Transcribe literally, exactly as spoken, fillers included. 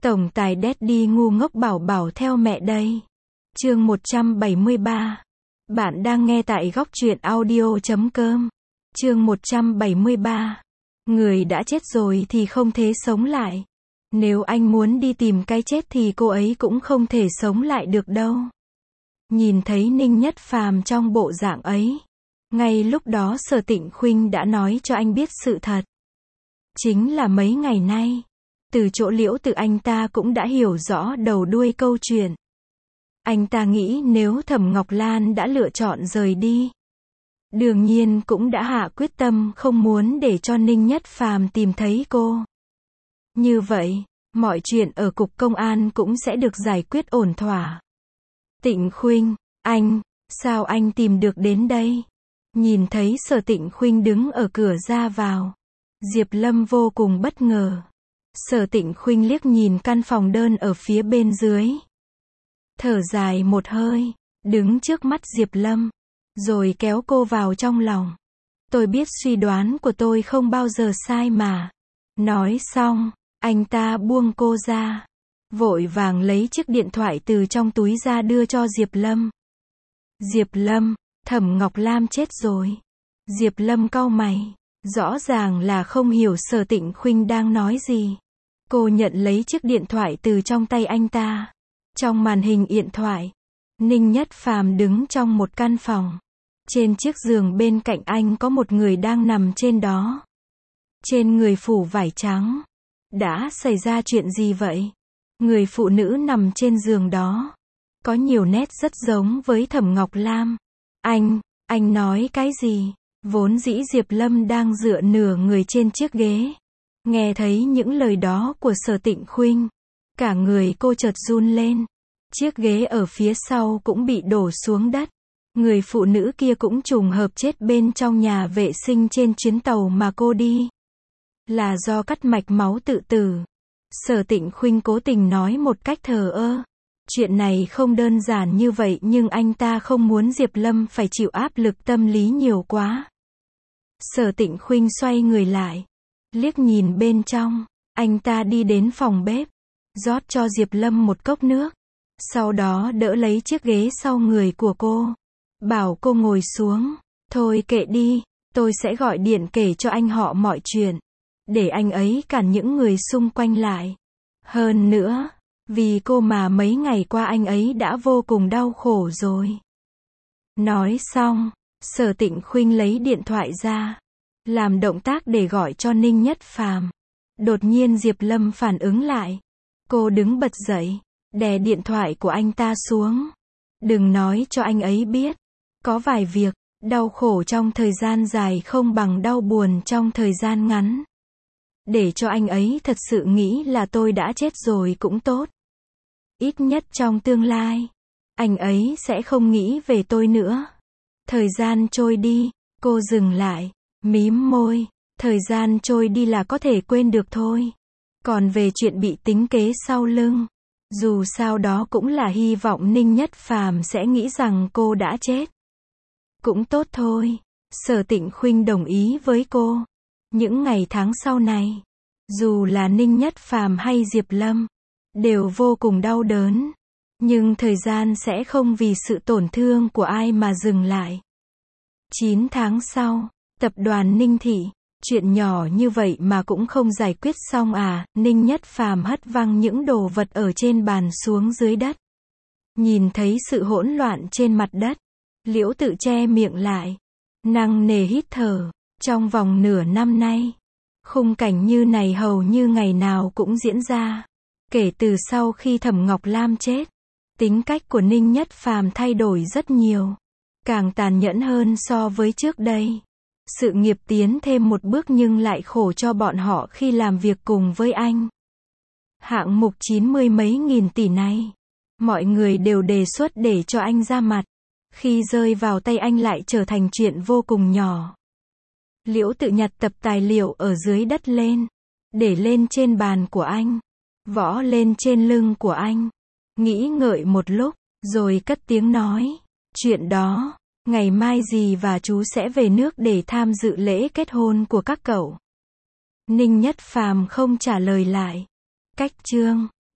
Tổng tài Daddy ngu ngốc bảo bảo theo mẹ đây. Chương một trăm bảy mươi ba. Bạn đang nghe tại góc truyện audio chấm com. Chương một trăm bảy mươi ba. Người đã chết rồi thì không thể sống lại. Nếu anh muốn đi tìm cái chết thì cô ấy cũng không thể sống lại được đâu. Nhìn thấy Ninh Nhất Phàm trong bộ dạng ấy, ngay lúc đó Sở Tịnh Khuynh đã nói cho anh biết sự thật. Chính là mấy ngày nay, từ chỗ Liễu Tự anh ta cũng đã hiểu rõ đầu đuôi câu chuyện. Anh ta nghĩ nếu Thẩm Ngọc Lan đã lựa chọn rời đi, đương nhiên cũng đã hạ quyết tâm không muốn để cho Ninh Nhất Phàm tìm thấy cô. Như vậy, mọi chuyện ở cục công an cũng sẽ được giải quyết ổn thỏa. Tịnh Khuynh, anh, sao anh tìm được đến đây? Nhìn thấy Sở Tịnh Khuynh đứng ở cửa ra vào, Diệp Lâm vô cùng bất ngờ. Sở Tịnh Khuynh liếc nhìn căn phòng đơn ở phía bên dưới, thở dài một hơi, đứng trước mắt Diệp Lâm, rồi kéo cô vào trong lòng. Tôi biết suy đoán của tôi không bao giờ sai mà. Nói xong, anh ta buông cô ra, vội vàng lấy chiếc điện thoại từ trong túi ra đưa cho Diệp Lâm. Diệp Lâm, Thẩm Ngọc Lam chết rồi. Diệp Lâm cau mày, rõ ràng là không hiểu Sở Tịnh Khuynh đang nói gì. Cô nhận lấy chiếc điện thoại từ trong tay anh ta. Trong màn hình điện thoại, Ninh Nhất Phàm đứng trong một căn phòng. Trên chiếc giường bên cạnh anh có một người đang nằm trên đó. Trên người phủ vải trắng. Đã xảy ra chuyện gì vậy? Người phụ nữ nằm trên giường đó có nhiều nét rất giống với Thẩm Ngọc Lam. Anh, anh nói cái gì? Vốn dĩ Diệp Lâm đang dựa nửa người trên chiếc ghế. Nghe thấy những lời đó của Sở Tịnh Khuynh, cả người cô chợt run lên. Chiếc ghế ở phía sau cũng bị đổ xuống đất. Người phụ nữ kia cũng trùng hợp chết bên trong nhà vệ sinh trên chuyến tàu mà cô đi. Là do cắt mạch máu tự tử. Sở Tịnh Khuynh cố tình nói một cách thờ ơ. Chuyện này không đơn giản như vậy nhưng anh ta không muốn Diệp Lâm phải chịu áp lực tâm lý nhiều quá. Sở Tịnh Khuynh xoay người lại, liếc nhìn bên trong, anh ta đi đến phòng bếp, rót cho Diệp Lâm một cốc nước, sau đó đỡ lấy chiếc ghế sau người của cô, bảo cô ngồi xuống. Thôi kệ đi, tôi sẽ gọi điện kể cho anh họ mọi chuyện, để anh ấy cản những người xung quanh lại. Hơn nữa, vì cô mà mấy ngày qua anh ấy đã vô cùng đau khổ rồi. Nói xong, Sở Tịnh Khuynh lấy điện thoại ra, làm động tác để gọi cho Ninh Nhất Phàm. Đột nhiên Diệp Lâm phản ứng lại. Cô đứng bật dậy, đè điện thoại của anh ta xuống. Đừng nói cho anh ấy biết. Có vài việc, đau khổ trong thời gian dài không bằng đau buồn trong thời gian ngắn. Để cho anh ấy thật sự nghĩ là tôi đã chết rồi cũng tốt. Ít nhất trong tương lai, anh ấy sẽ không nghĩ về tôi nữa. Thời gian trôi đi, cô dừng lại, mím môi. Thời gian trôi đi là có thể quên được thôi. Còn về chuyện bị tính kế sau lưng, dù sao đó cũng là hy vọng Ninh Nhất Phàm sẽ nghĩ rằng cô đã chết. Cũng tốt thôi. Sở Tịnh Khuynh đồng ý với cô. Những ngày tháng sau này, dù là Ninh Nhất Phàm hay Diệp Lâm, đều vô cùng đau đớn. Nhưng thời gian sẽ không vì sự tổn thương của ai mà dừng lại. chín tháng sau, tập đoàn Ninh Thị, chuyện nhỏ như vậy mà cũng không giải quyết xong à? Ninh Nhất Phàm hất văng những đồ vật ở trên bàn xuống dưới đất. Nhìn thấy sự hỗn loạn trên mặt đất, Liễu Tự che miệng lại, nặng nề hít thở. Trong vòng nửa năm nay, khung cảnh như này hầu như ngày nào cũng diễn ra. Kể từ sau khi Thẩm Ngọc Lam chết, tính cách của Ninh Nhất Phàm thay đổi rất nhiều, càng tàn nhẫn hơn so với trước đây. Sự nghiệp tiến thêm một bước nhưng lại khổ cho bọn họ khi làm việc cùng với anh. Hạng mục chín mươi mấy nghìn tỷ này, mọi người đều đề xuất để cho anh ra mặt. Khi rơi vào tay anh lại trở thành chuyện vô cùng nhỏ. Liễu Tự nhặt tập tài liệu ở dưới đất lên, để lên trên bàn của anh, võ lên trên lưng của anh, nghĩ ngợi một lúc, rồi cất tiếng nói, chuyện đó, ngày mai dì và chú sẽ về nước để tham dự lễ kết hôn của các cậu. Ninh Nhất Phàm không trả lời lại. Cách chương